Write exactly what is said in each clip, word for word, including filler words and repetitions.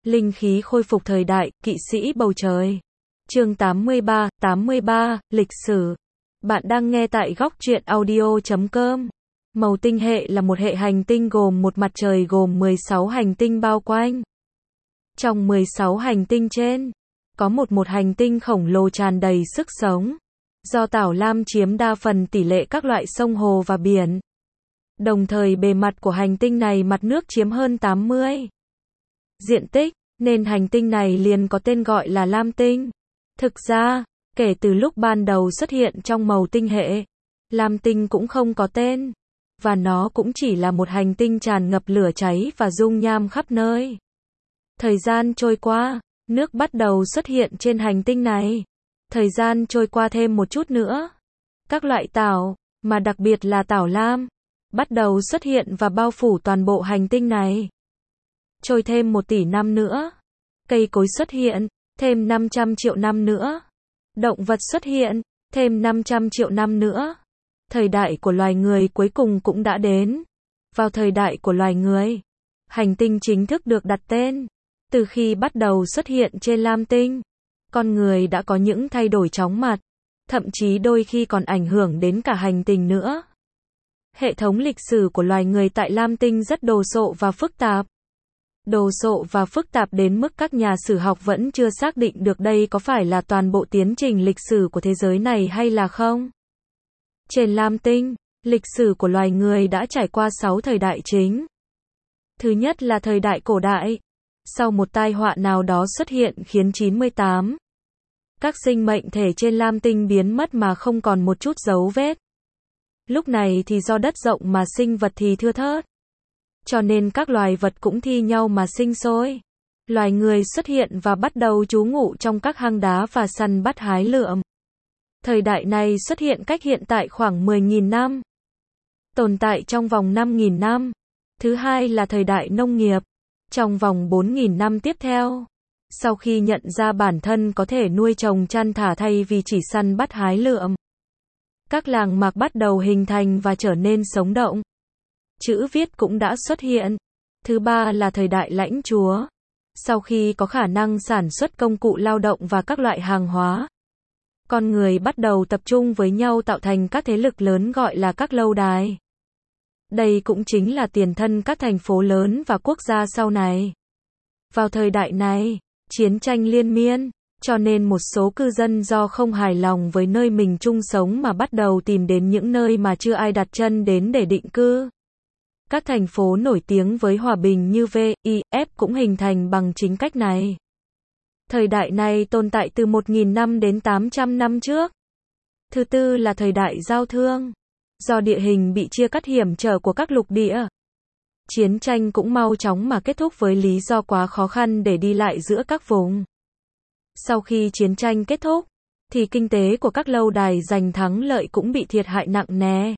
Linh khí khôi phục thời đại, kỵ sĩ bầu trời. Chương tám mươi ba, tám mươi ba, lịch sử. Bạn đang nghe tại góc truyện audio chấm com. Màu tinh hệ là một hệ hành tinh gồm một mặt trời gồm mười sáu hành tinh bao quanh. Trong mười sáu hành tinh trên, có một một hành tinh khổng lồ tràn đầy sức sống. Do tảo lam chiếm đa phần tỷ lệ các loại sông hồ và biển. Đồng thời bề mặt của hành tinh này mặt nước chiếm hơn tám mươi diện tích, nên hành tinh này liền có tên gọi là Lam Tinh. Thực ra, kể từ lúc ban đầu xuất hiện trong màu tinh hệ, Lam Tinh cũng không có tên, và nó cũng chỉ là một hành tinh tràn ngập lửa cháy và dung nham khắp nơi. Thời gian trôi qua, nước bắt đầu xuất hiện trên hành tinh này. Thời gian trôi qua thêm một chút nữa, các loại tảo, mà đặc biệt là tảo lam, bắt đầu xuất hiện và bao phủ toàn bộ hành tinh này. Trôi thêm một tỷ năm nữa, cây cối xuất hiện, thêm năm trăm triệu năm nữa. Động vật xuất hiện, thêm năm trăm triệu năm nữa. Thời đại của loài người cuối cùng cũng đã đến. Vào thời đại của loài người, hành tinh chính thức được đặt tên. Từ khi bắt đầu xuất hiện trên Lam Tinh, con người đã có những thay đổi chóng mặt, thậm chí đôi khi còn ảnh hưởng đến cả hành tinh nữa. Hệ thống lịch sử của loài người tại Lam Tinh rất đồ sộ và phức tạp. Đồ sộ và phức tạp đến mức các nhà sử học vẫn chưa xác định được đây có phải là toàn bộ tiến trình lịch sử của thế giới này hay là không. Trên Lam Tinh, lịch sử của loài người đã trải qua sáu thời đại chính. Thứ nhất là thời đại cổ đại. Sau một tai họa nào đó xuất hiện khiến chín mươi tám các sinh mệnh thể trên Lam Tinh biến mất mà không còn một chút dấu vết. Lúc này thì do đất rộng mà sinh vật thì thưa thớt. Cho nên các loài vật cũng thi nhau mà sinh sôi. Loài người xuất hiện và bắt đầu trú ngụ trong các hang đá và săn bắt hái lượm. Thời đại này xuất hiện cách hiện tại khoảng mười nghìn năm. Tồn tại trong vòng năm nghìn năm. Thứ hai là thời đại nông nghiệp. Trong vòng bốn nghìn năm tiếp theo, sau khi nhận ra bản thân có thể nuôi trồng chăn thả thay vì chỉ săn bắt hái lượm, các làng mạc bắt đầu hình thành và trở nên sống động. Chữ viết cũng đã xuất hiện. Thứ ba là thời đại lãnh chúa. Sau khi có khả năng sản xuất công cụ lao động và các loại hàng hóa, con người bắt đầu tập trung với nhau tạo thành các thế lực lớn gọi là các lâu đài. Đây cũng chính là tiền thân các thành phố lớn và quốc gia sau này. Vào thời đại này, chiến tranh liên miên, cho nên một số cư dân do không hài lòng với nơi mình chung sống mà bắt đầu tìm đến những nơi mà chưa ai đặt chân đến để định cư. Các thành phố nổi tiếng với hòa bình như vê i ép cũng hình thành bằng chính cách này. Thời đại này tồn tại từ một nghìn năm đến tám trăm năm trước. Thứ tư là thời đại giao thương. Do địa hình bị chia cắt hiểm trở của các lục địa, chiến tranh cũng mau chóng mà kết thúc với lý do quá khó khăn để đi lại giữa các vùng. Sau khi chiến tranh kết thúc, thì kinh tế của các lâu đài giành thắng lợi cũng bị thiệt hại nặng nề.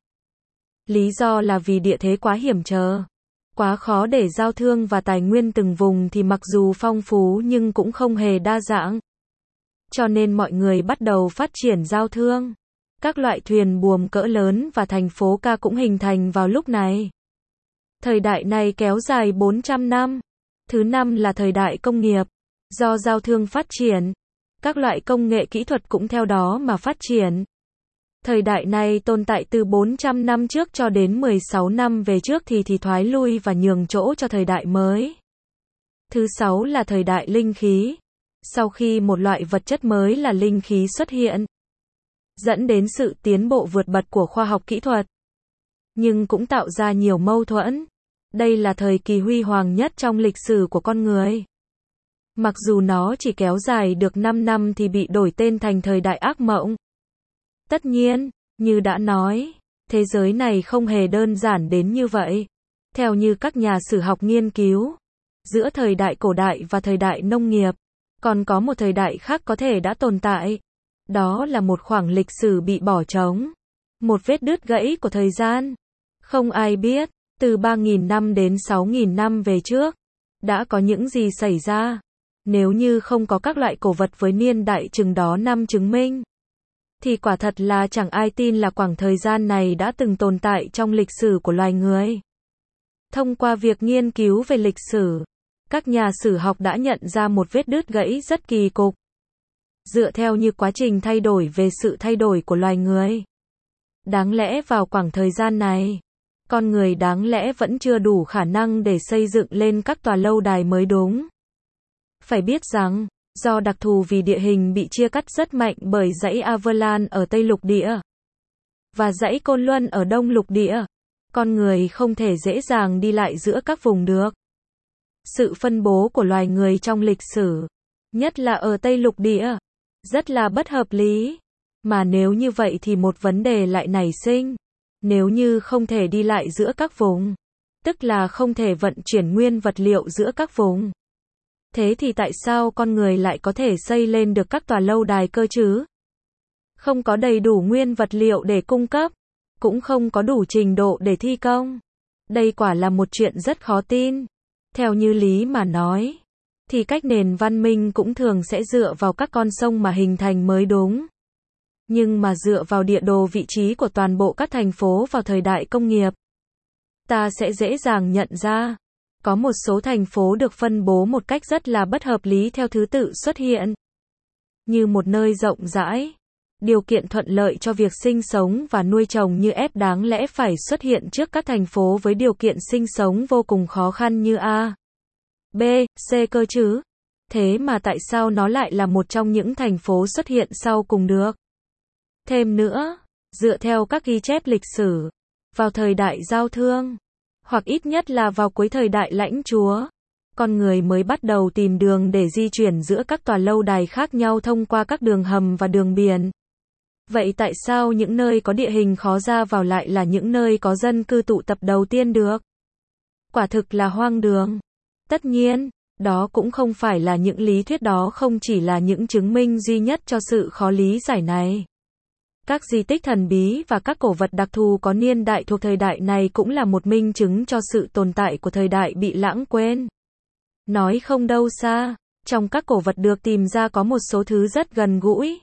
Lý do là vì địa thế quá hiểm trở, quá khó để giao thương và tài nguyên từng vùng thì mặc dù phong phú nhưng cũng không hề đa dạng. Cho nên mọi người bắt đầu phát triển giao thương. Các loại thuyền buồm cỡ lớn và thành phố ca cũng hình thành vào lúc này. Thời đại này kéo dài bốn trăm năm. Thứ năm là thời đại công nghiệp. Do giao thương phát triển, các loại công nghệ kỹ thuật cũng theo đó mà phát triển. Thời đại này tồn tại từ bốn trăm năm trước cho đến mười sáu năm về trước thì thì thoái lui và nhường chỗ cho thời đại mới. Thứ sáu là thời đại linh khí. Sau khi một loại vật chất mới là linh khí xuất hiện, dẫn đến sự tiến bộ vượt bật của khoa học kỹ thuật, nhưng cũng tạo ra nhiều mâu thuẫn. Đây là thời kỳ huy hoàng nhất trong lịch sử của con người. Mặc dù nó chỉ kéo dài được năm năm thì bị đổi tên thành thời đại ác mộng. Tất nhiên, như đã nói, thế giới này không hề đơn giản đến như vậy. Theo như các nhà sử học nghiên cứu, giữa thời đại cổ đại và thời đại nông nghiệp, còn có một thời đại khác có thể đã tồn tại. Đó là một khoảng lịch sử bị bỏ trống. Một vết đứt gãy của thời gian. Không ai biết, từ ba nghìn năm đến sáu nghìn năm về trước, đã có những gì xảy ra. Nếu như không có các loại cổ vật với niên đại chừng đó năm chứng minh, thì quả thật là chẳng ai tin là khoảng thời gian này đã từng tồn tại trong lịch sử của loài người. Thông qua việc nghiên cứu về lịch sử, Các nhà sử học đã nhận ra một vết đứt gãy rất kỳ cục. Dựa theo như quá trình thay đổi về sự thay đổi của loài người. Đáng lẽ vào khoảng thời gian này, con người đáng lẽ vẫn chưa đủ khả năng để xây dựng lên các tòa lâu đài mới đúng. Phải biết rằng, do đặc thù vì địa hình bị chia cắt rất mạnh bởi dãy Averland ở Tây Lục Địa và dãy Côn Luân ở Đông Lục Địa, con người không thể dễ dàng đi lại giữa các vùng được. Sự phân bố của loài người trong lịch sử, nhất là ở Tây Lục Địa, rất là bất hợp lý. Mà nếu như vậy thì một vấn đề lại nảy sinh. Nếu như không thể đi lại giữa các vùng, tức là không thể vận chuyển nguyên vật liệu giữa các vùng. Thế thì tại sao con người lại có thể xây lên được các tòa lâu đài cơ chứ? Không có đầy đủ nguyên vật liệu để cung cấp, cũng không có đủ trình độ để thi công. Đây quả là một chuyện rất khó tin. Theo như lý mà nói, thì cách nền văn minh cũng thường sẽ dựa vào các con sông mà hình thành mới đúng. Nhưng mà dựa vào địa đồ vị trí của toàn bộ các thành phố vào thời đại công nghiệp, ta sẽ dễ dàng nhận ra, có một số thành phố được phân bố một cách rất là bất hợp lý theo thứ tự xuất hiện. Như một nơi rộng rãi, điều kiện thuận lợi cho việc sinh sống và nuôi trồng như F đáng lẽ phải xuất hiện trước các thành phố với điều kiện sinh sống vô cùng khó khăn như A, B, C cơ chứ. Thế mà tại sao nó lại là một trong những thành phố xuất hiện sau cùng được? Thêm nữa, dựa theo các ghi chép lịch sử, vào thời đại giao thương, hoặc ít nhất là vào cuối thời đại lãnh chúa, con người mới bắt đầu tìm đường để di chuyển giữa các tòa lâu đài khác nhau thông qua các đường hầm và đường biển. Vậy tại sao những nơi có địa hình khó ra vào lại là những nơi có dân cư tụ tập đầu tiên được? Quả thực là hoang đường. Tất nhiên, đó cũng không phải là những lý thuyết đó không chỉ là những chứng minh duy nhất cho sự khó lý giải này. Các di tích thần bí và các cổ vật đặc thù có niên đại thuộc thời đại này cũng là một minh chứng cho sự tồn tại của thời đại bị lãng quên. Nói không đâu xa, trong các cổ vật được tìm ra có một số thứ rất gần gũi.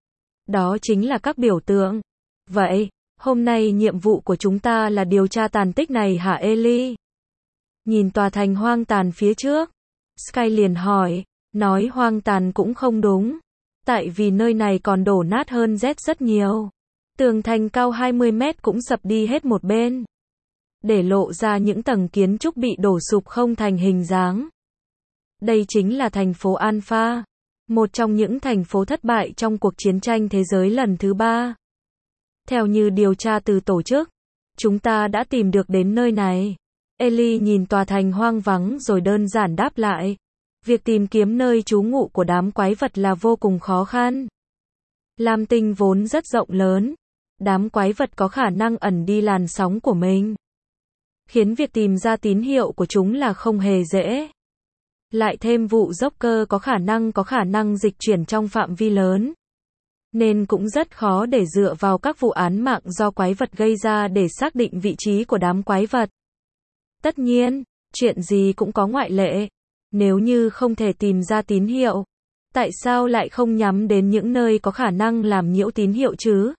Đó chính là các biểu tượng. Vậy, hôm nay nhiệm vụ của chúng ta là điều tra tàn tích này hả Ellie? Nhìn tòa thành hoang tàn phía trước, Sky liền hỏi, nói hoang tàn cũng không đúng. Tại vì nơi này còn đổ nát hơn Z rất nhiều. Tường thành cao hai mươi mét cũng sập đi hết một bên, để lộ ra những tầng kiến trúc bị đổ sụp không thành hình dáng. Đây chính là thành phố Alpha, một trong những thành phố thất bại trong cuộc chiến tranh thế giới lần thứ ba. Theo như điều tra từ tổ chức, chúng ta đã tìm được đến nơi này. Ellie nhìn tòa thành hoang vắng rồi đơn giản đáp lại. Việc tìm kiếm nơi trú ngụ của đám quái vật là vô cùng khó khăn. Lam tinh vốn rất rộng lớn. Đám quái vật có khả năng ẩn đi làn sóng của mình, khiến việc tìm ra tín hiệu của chúng là không hề dễ. Lại thêm vụ Joker có khả năng có khả năng dịch chuyển trong phạm vi lớn, nên cũng rất khó để dựa vào các vụ án mạng do quái vật gây ra để xác định vị trí của đám quái vật. Tất nhiên, chuyện gì cũng có ngoại lệ. Nếu như không thể tìm ra tín hiệu, tại sao lại không nhắm đến những nơi có khả năng làm nhiễu tín hiệu chứ?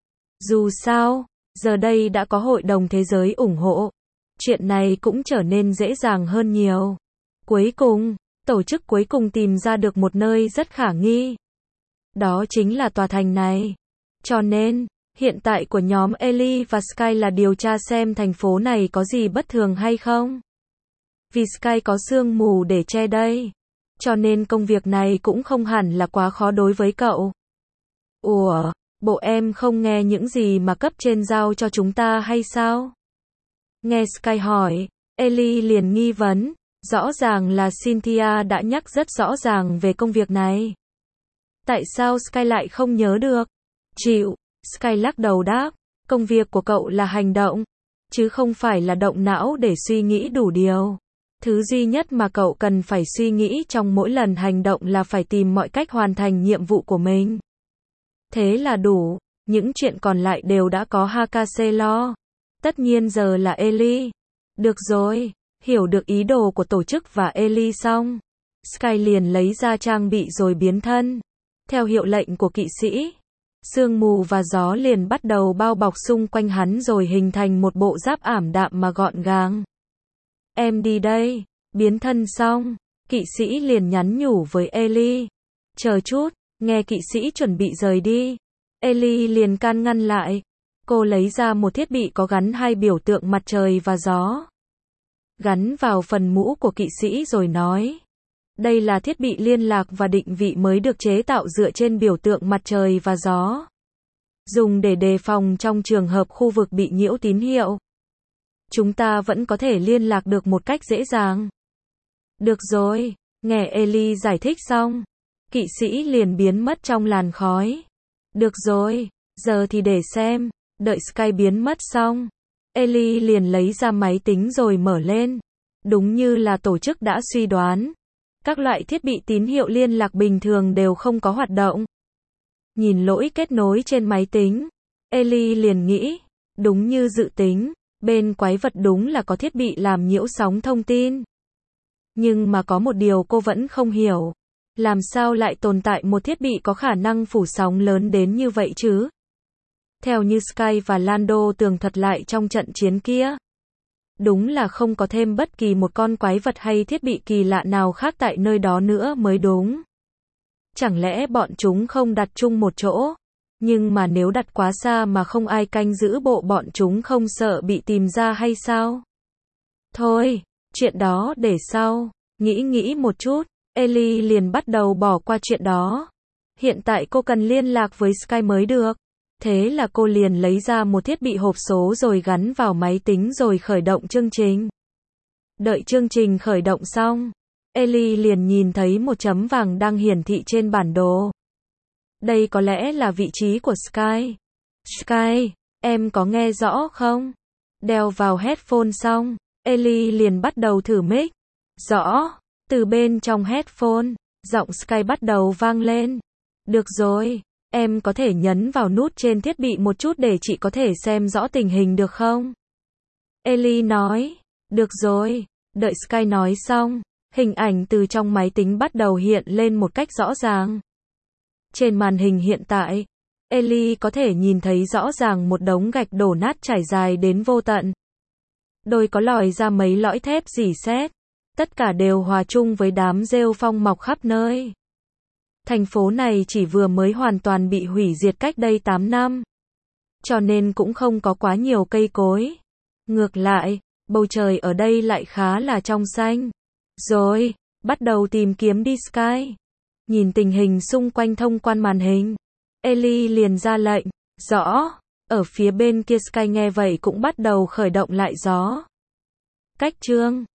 Dù sao, giờ đây đã có Hội đồng Thế giới ủng hộ. Chuyện này cũng trở nên dễ dàng hơn nhiều. Cuối cùng, tổ chức cuối cùng tìm ra được một nơi rất khả nghi. Đó chính là tòa thành này. Cho nên, hiện tại của nhóm Ellie và Sky là điều tra xem thành phố này có gì bất thường hay không. Vì Sky có sương mù để che đây, cho nên công việc này cũng không hẳn là quá khó đối với cậu. Ủa, bộ em không nghe những gì mà cấp trên giao cho chúng ta hay sao? Nghe Sky hỏi, Ellie liền nghi vấn, rõ ràng là Cynthia đã nhắc rất rõ ràng về công việc này. Tại sao Sky lại không nhớ được? Chịu, Sky lắc đầu đáp, công việc của cậu là hành động, chứ không phải là động não để suy nghĩ đủ điều. Thứ duy nhất mà cậu cần phải suy nghĩ trong mỗi lần hành động là phải tìm mọi cách hoàn thành nhiệm vụ của mình. Thế là đủ, những chuyện còn lại đều đã có Hakase lo. Tất nhiên giờ là Ellie. Được rồi, hiểu được ý đồ của tổ chức và Ellie xong, Sky liền lấy ra trang bị rồi biến thân. Theo hiệu lệnh của kỵ sĩ, sương mù và gió liền bắt đầu bao bọc xung quanh hắn rồi hình thành một bộ giáp ảm đạm mà gọn gàng. Em đi đây. Biến thân xong, kỵ sĩ liền nhắn nhủ với Ellie. Chờ chút, nghe kỵ sĩ chuẩn bị rời đi. Ellie liền can ngăn lại. Cô lấy ra một thiết bị có gắn hai biểu tượng mặt trời và gió. Gắn vào phần mũ của kỵ sĩ rồi nói. Đây là thiết bị liên lạc và định vị mới được chế tạo dựa trên biểu tượng mặt trời và gió. Dùng để đề phòng trong trường hợp khu vực bị nhiễu tín hiệu. Chúng ta vẫn có thể liên lạc được một cách dễ dàng. Được rồi, nghe Ellie giải thích xong. Kỵ sĩ liền biến mất trong làn khói. Được rồi, giờ thì để xem. Đợi Sky biến mất xong. Ellie liền lấy ra máy tính rồi mở lên. Đúng như là tổ chức đã suy đoán. Các loại thiết bị tín hiệu liên lạc bình thường đều không có hoạt động. Nhìn lỗi kết nối trên máy tính. Ellie liền nghĩ. Đúng như dự tính. Bên quái vật đúng là có thiết bị làm nhiễu sóng thông tin. Nhưng mà có một điều cô vẫn không hiểu. Làm sao lại tồn tại một thiết bị có khả năng phủ sóng lớn đến như vậy chứ? Theo như Sky và Lando tường thuật lại trong trận chiến kia. Đúng là không có thêm bất kỳ một con quái vật hay thiết bị kỳ lạ nào khác tại nơi đó nữa mới đúng. Chẳng lẽ bọn chúng không đặt chung một chỗ? Nhưng mà nếu đặt quá xa mà không ai canh giữ bộ bọn chúng không sợ bị tìm ra hay sao? Thôi, chuyện đó để sau. Nghĩ nghĩ một chút, Ellie liền bắt đầu bỏ qua chuyện đó. Hiện tại cô cần liên lạc với Sky mới được. Thế là cô liền lấy ra một thiết bị hộp số rồi gắn vào máy tính rồi khởi động chương trình. Đợi chương trình khởi động xong, Ellie liền nhìn thấy một chấm vàng đang hiển thị trên bản đồ. Đây có lẽ là vị trí của Sky. Sky, em có nghe rõ không? Đeo vào headphone xong, Ellie liền bắt đầu thử mic. Rõ, từ bên trong headphone, giọng Sky bắt đầu vang lên. Được rồi, em có thể nhấn vào nút trên thiết bị một chút để chị có thể xem rõ tình hình được không? Ellie nói. Được rồi, đợi Sky nói xong, hình ảnh từ trong máy tính bắt đầu hiện lên một cách rõ ràng. Trên màn hình hiện tại, Ellie có thể nhìn thấy rõ ràng một đống gạch đổ nát trải dài đến vô tận. Đôi có lòi ra mấy lõi thép rỉ sét. Tất cả đều hòa chung với đám rêu phong mọc khắp nơi. Thành phố này chỉ vừa mới hoàn toàn bị hủy diệt cách đây tám năm. Cho nên cũng không có quá nhiều cây cối. Ngược lại, bầu trời ở đây lại khá là trong xanh. Rồi, bắt đầu tìm kiếm đi Sky. Nhìn tình hình xung quanh thông qua màn hình. Ellie liền ra lệnh. Rõ. Ở phía bên kia Sky nghe vậy cũng bắt đầu khởi động lại gió. Cách chương